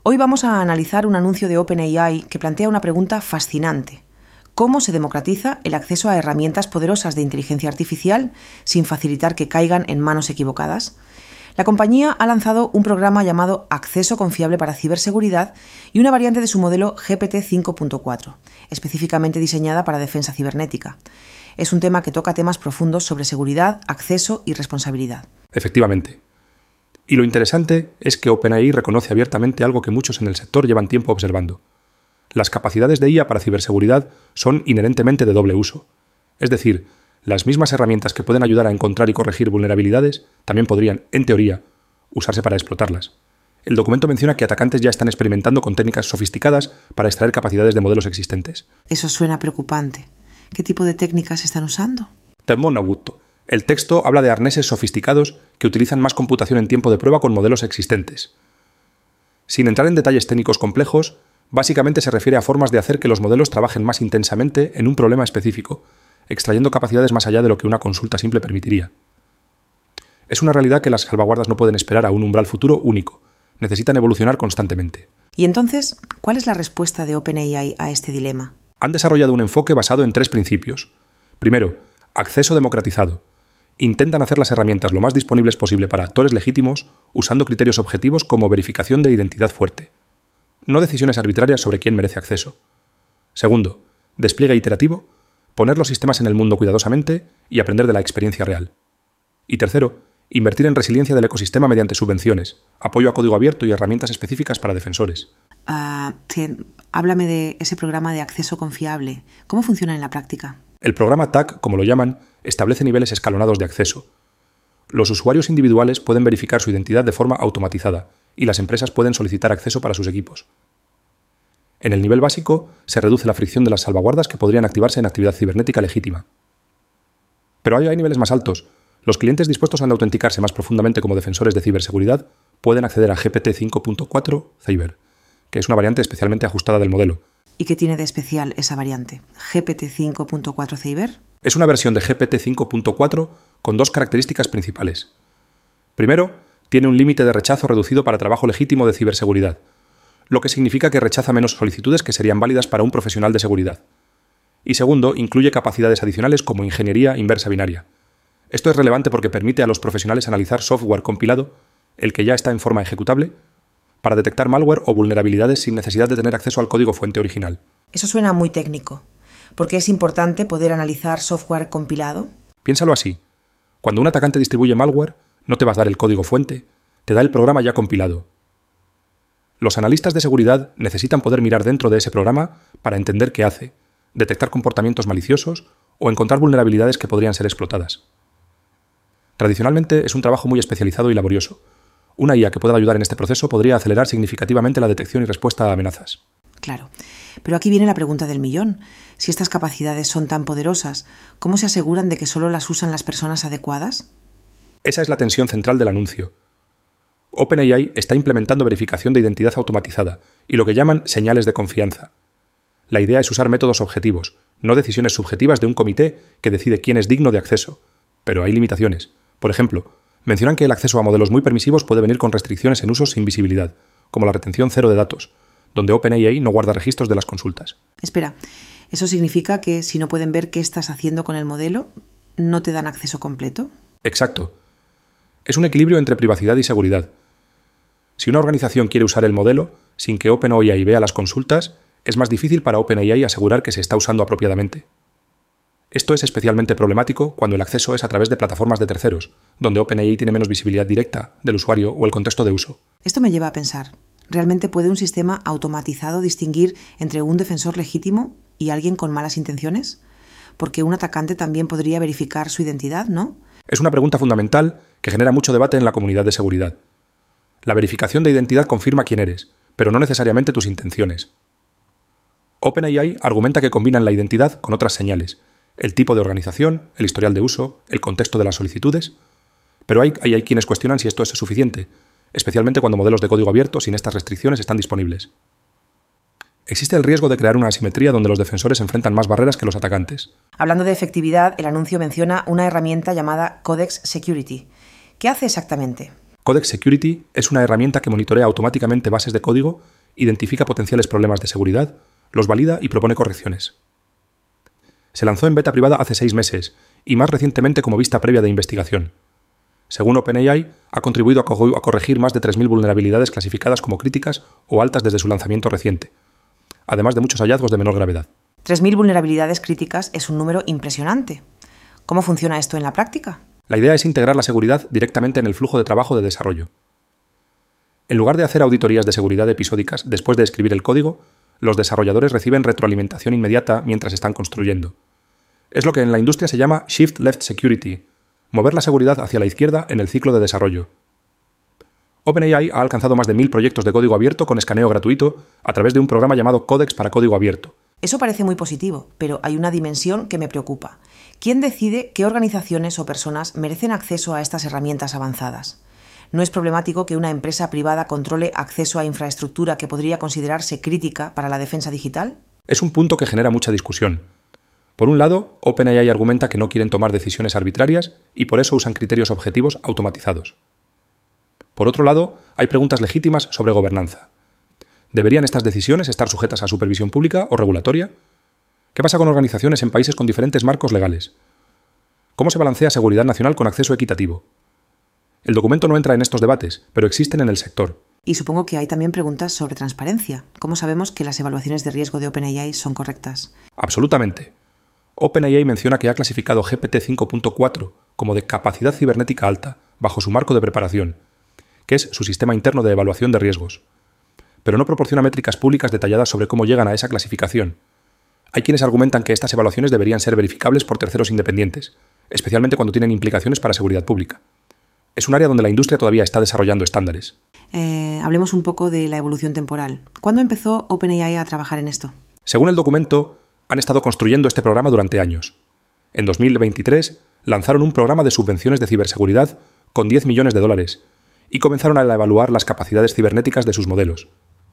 Hoy vamos a analizar un anuncio de OpenAI que plantea una pregunta fascinante. ¿Cómo se democratiza el acceso a herramientas poderosas de inteligencia artificial sin facilitar que caigan en manos equivocadas? La compañía ha lanzado un programa llamado Acceso Confiable para Ciberseguridad y una variante de su modelo GPT-5.4, específicamente diseñada para defensa cibernética. Es un tema que toca temas profundos sobre seguridad, acceso y responsabilidad. Efectivamente. Y lo interesante es que OpenAI reconoce abiertamente algo que muchos en el sector llevan tiempo observando. Las capacidades de IA para ciberseguridad son inherentemente de doble uso. Es decir, las mismas herramientas que pueden ayudar a encontrar y corregir vulnerabilidades también podrían, en teoría, usarse para explotarlas. El documento menciona que atacantes ya están experimentando con técnicas sofisticadas para extraer capacidades de modelos existentes. Eso suena preocupante. ¿Qué tipo de técnicas están usando? Termonabuto. El texto habla de arneses sofisticados que utilizan más computación en tiempo de prueba con modelos existentes. Sin entrar en detalles técnicos complejos, básicamente se refiere a formas de hacer que los modelos trabajen más intensamente en un problema específico, extrayendo capacidades más allá de lo que una consulta simple permitiría. Es una realidad que las salvaguardas no pueden esperar a un umbral futuro único. Necesitan evolucionar constantemente. Y entonces, ¿cuál es la respuesta de OpenAI a este dilema? Han desarrollado un enfoque basado en 3 principios. Primero, acceso democratizado. Intentan hacer las herramientas lo más disponibles posible para actores legítimos, usando criterios objetivos como verificación de identidad fuerte. No decisiones arbitrarias sobre quién merece acceso. Segundo, despliegue iterativo, poner los sistemas en el mundo cuidadosamente y aprender de la experiencia real. Y tercero, invertir en resiliencia del ecosistema mediante subvenciones, apoyo a código abierto y herramientas específicas para defensores. Háblame de ese programa de acceso confiable. ¿Cómo funciona en la práctica? El programa TAC, como lo llaman, establece niveles escalonados de acceso. Los usuarios individuales pueden verificar su identidad de forma automatizada y las empresas pueden solicitar acceso para sus equipos. En el nivel básico, se reduce la fricción de las salvaguardas que podrían activarse en actividad cibernética legítima. Pero hay niveles más altos. Los clientes dispuestos a autenticarse más profundamente como defensores de ciberseguridad pueden acceder a GPT-5.4 Cyber, que es una variante especialmente ajustada del modelo. ¿Y qué tiene de especial esa variante? ¿GPT-5.4 Cyber? Es una versión de GPT-5.4 con 2 características principales. Primero, tiene un límite de rechazo reducido para trabajo legítimo de ciberseguridad, lo que significa que rechaza menos solicitudes que serían válidas para un profesional de seguridad. Y segundo, incluye capacidades adicionales como ingeniería inversa binaria. Esto es relevante porque permite a los profesionales analizar software compilado, el que ya está en forma ejecutable, para detectar malware o vulnerabilidades sin necesidad de tener acceso al código fuente original. Eso suena muy técnico. ¿Por qué es importante poder analizar software compilado? Piénsalo así. Cuando un atacante distribuye malware, no te va a dar el código fuente, te da el programa ya compilado. Los analistas de seguridad necesitan poder mirar dentro de ese programa para entender qué hace, detectar comportamientos maliciosos o encontrar vulnerabilidades que podrían ser explotadas. Tradicionalmente es un trabajo muy especializado y laborioso. Una IA que pueda ayudar en este proceso podría acelerar significativamente la detección y respuesta a amenazas. Claro. Pero aquí viene la pregunta del millón. Si estas capacidades son tan poderosas, ¿cómo se aseguran de que solo las usan las personas adecuadas? Esa es la tensión central del anuncio. OpenAI está implementando verificación de identidad automatizada y lo que llaman señales de confianza. La idea es usar métodos objetivos, no decisiones subjetivas de un comité que decide quién es digno de acceso. Pero hay limitaciones. Por ejemplo, mencionan que el acceso a modelos muy permisivos puede venir con restricciones en usos sin visibilidad, como la retención cero de datos, donde OpenAI no guarda registros de las consultas. Espera, ¿eso significa que si no pueden ver qué estás haciendo con el modelo, no te dan acceso completo? Exacto. Es un equilibrio entre privacidad y seguridad. Si una organización quiere usar el modelo sin que OpenAI vea las consultas, es más difícil para OpenAI asegurar que se está usando apropiadamente. Esto es especialmente problemático cuando el acceso es a través de plataformas de terceros, donde OpenAI tiene menos visibilidad directa del usuario o el contexto de uso. Esto me lleva a pensar, ¿realmente puede un sistema automatizado distinguir entre un defensor legítimo y alguien con malas intenciones? Porque un atacante también podría verificar su identidad, ¿no? Es una pregunta fundamental que genera mucho debate en la comunidad de seguridad. La verificación de identidad confirma quién eres, pero no necesariamente tus intenciones. OpenAI argumenta que combinan la identidad con otras señales, el tipo de organización, el historial de uso, el contexto de las solicitudes, pero hay quienes cuestionan si esto es suficiente, especialmente cuando modelos de código abierto sin estas restricciones están disponibles. Existe el riesgo de crear una asimetría donde los defensores enfrentan más barreras que los atacantes. Hablando de efectividad, el anuncio menciona una herramienta llamada Codex Security. ¿Qué hace exactamente? Codex Security es una herramienta que monitorea automáticamente bases de código, identifica potenciales problemas de seguridad, los valida y propone correcciones. Se lanzó en beta privada hace 6 meses y más recientemente como vista previa de investigación. Según OpenAI, ha contribuido a corregir más de 3.000 vulnerabilidades clasificadas como críticas o altas desde su lanzamiento reciente, además de muchos hallazgos de menor gravedad. 3.000 vulnerabilidades críticas es un número impresionante. ¿Cómo funciona esto en la práctica? La idea es integrar la seguridad directamente en el flujo de trabajo de desarrollo. En lugar de hacer auditorías de seguridad episódicas después de escribir el código, los desarrolladores reciben retroalimentación inmediata mientras están construyendo. Es lo que en la industria se llama Shift Left Security, mover la seguridad hacia la izquierda en el ciclo de desarrollo. OpenAI ha alcanzado más de 1.000 proyectos de código abierto con escaneo gratuito a través de un programa llamado Codex para código abierto. Eso parece muy positivo, pero hay una dimensión que me preocupa. ¿Quién decide qué organizaciones o personas merecen acceso a estas herramientas avanzadas? ¿No es problemático que una empresa privada controle acceso a infraestructura que podría considerarse crítica para la defensa digital? Es un punto que genera mucha discusión. Por un lado, OpenAI argumenta que no quieren tomar decisiones arbitrarias y por eso usan criterios objetivos automatizados. Por otro lado, hay preguntas legítimas sobre gobernanza. ¿Deberían estas decisiones estar sujetas a supervisión pública o regulatoria? ¿Qué pasa con organizaciones en países con diferentes marcos legales? ¿Cómo se balancea seguridad nacional con acceso equitativo? El documento no entra en estos debates, pero existen en el sector. Y supongo que hay también preguntas sobre transparencia. ¿Cómo sabemos que las evaluaciones de riesgo de OpenAI son correctas? Absolutamente. OpenAI menciona que ha clasificado GPT 5.4 como de capacidad cibernética alta, bajo su marco de preparación, que es su sistema interno de evaluación de riesgos. Pero no proporciona métricas públicas detalladas sobre cómo llegan a esa clasificación. Hay quienes argumentan que estas evaluaciones deberían ser verificables por terceros independientes, especialmente cuando tienen implicaciones para seguridad pública. Es un área donde la industria todavía está desarrollando estándares. Hablemos un poco de la evolución temporal. ¿Cuándo empezó OpenAI a trabajar en esto? Según el documento, han estado construyendo este programa durante años. En 2023 lanzaron un programa de subvenciones de ciberseguridad con $10 millones y comenzaron a evaluar las capacidades cibernéticas de sus modelos.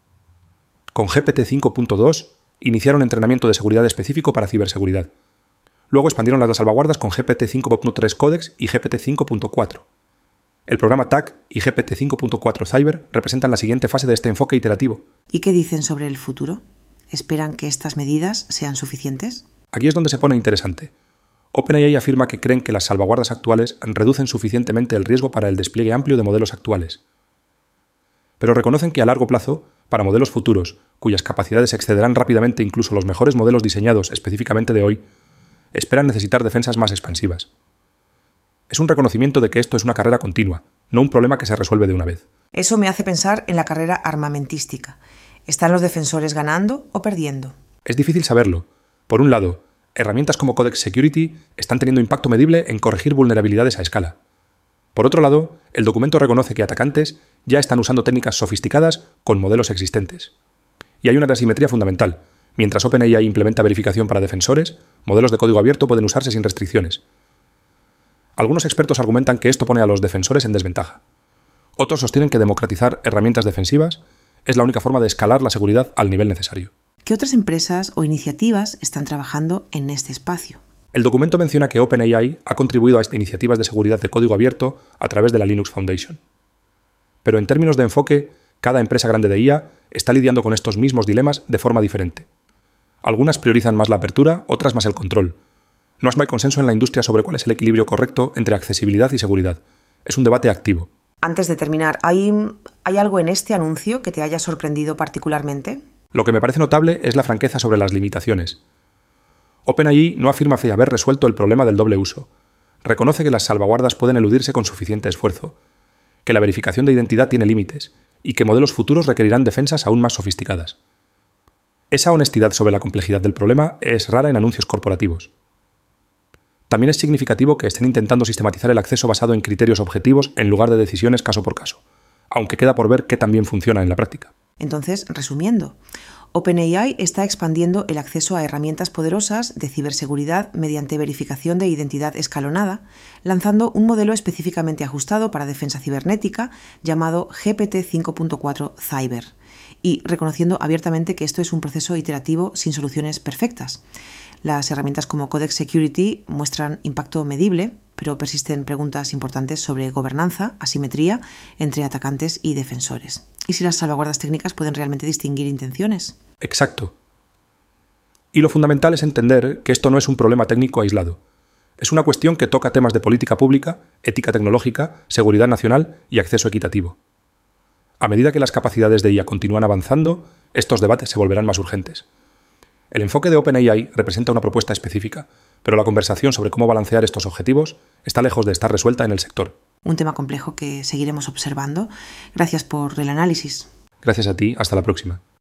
Con GPT 5.2 iniciaron entrenamiento de seguridad específico para ciberseguridad. Luego expandieron las salvaguardas con GPT 5.3 Codex y GPT 5.4. El programa TAC y GPT 5.4 Cyber representan la siguiente fase de este enfoque iterativo. ¿Y qué dicen sobre el futuro? ¿Esperan que estas medidas sean suficientes? Aquí es donde se pone interesante. OpenAI afirma que creen que las salvaguardas actuales reducen suficientemente el riesgo para el despliegue amplio de modelos actuales. Pero reconocen que a largo plazo, para modelos futuros, cuyas capacidades excederán rápidamente incluso los mejores modelos diseñados específicamente de hoy, esperan necesitar defensas más expansivas. Es un reconocimiento de que esto es una carrera continua, no un problema que se resuelve de una vez. Eso me hace pensar en la carrera armamentística. ¿Están los defensores ganando o perdiendo? Es difícil saberlo. Por un lado, herramientas como Codex Security están teniendo impacto medible en corregir vulnerabilidades a escala. Por otro lado, el documento reconoce que atacantes ya están usando técnicas sofisticadas con modelos existentes. Y hay una asimetría fundamental. Mientras OpenAI implementa verificación para defensores, modelos de código abierto pueden usarse sin restricciones. Algunos expertos argumentan que esto pone a los defensores en desventaja. Otros sostienen que democratizar herramientas defensivas es la única forma de escalar la seguridad al nivel necesario. ¿Qué otras empresas o iniciativas están trabajando en este espacio? El documento menciona que OpenAI ha contribuido a estas iniciativas de seguridad de código abierto a través de la Linux Foundation. Pero en términos de enfoque, cada empresa grande de IA está lidiando con estos mismos dilemas de forma diferente. Algunas priorizan más la apertura, otras más el control. No hay consenso en la industria sobre cuál es el equilibrio correcto entre accesibilidad y seguridad. Es un debate activo. Antes de terminar, ¿hay algo en este anuncio que te haya sorprendido particularmente? Lo que me parece notable es la franqueza sobre las limitaciones. OpenAI no afirma haber resuelto el problema del doble uso. Reconoce que las salvaguardas pueden eludirse con suficiente esfuerzo, que la verificación de identidad tiene límites y que modelos futuros requerirán defensas aún más sofisticadas. Esa honestidad sobre la complejidad del problema es rara en anuncios corporativos. También es significativo que estén intentando sistematizar el acceso basado en criterios objetivos en lugar de decisiones caso por caso, aunque queda por ver qué también funciona en la práctica. Entonces, resumiendo, OpenAI está expandiendo el acceso a herramientas poderosas de ciberseguridad mediante verificación de identidad escalonada, lanzando un modelo específicamente ajustado para defensa cibernética llamado GPT 5.4 Cyber, y reconociendo abiertamente que esto es un proceso iterativo sin soluciones perfectas. Las herramientas como Codex Security muestran impacto medible, pero persisten preguntas importantes sobre gobernanza, asimetría entre atacantes y defensores. ¿Y si las salvaguardas técnicas pueden realmente distinguir intenciones? Exacto. Y lo fundamental es entender que esto no es un problema técnico aislado. Es una cuestión que toca temas de política pública, ética tecnológica, seguridad nacional y acceso equitativo. A medida que las capacidades de IA continúan avanzando, estos debates se volverán más urgentes. El enfoque de OpenAI representa una propuesta específica, pero la conversación sobre cómo balancear estos objetivos está lejos de estar resuelta en el sector. Un tema complejo que seguiremos observando. Gracias por el análisis. Gracias a ti, hasta la próxima.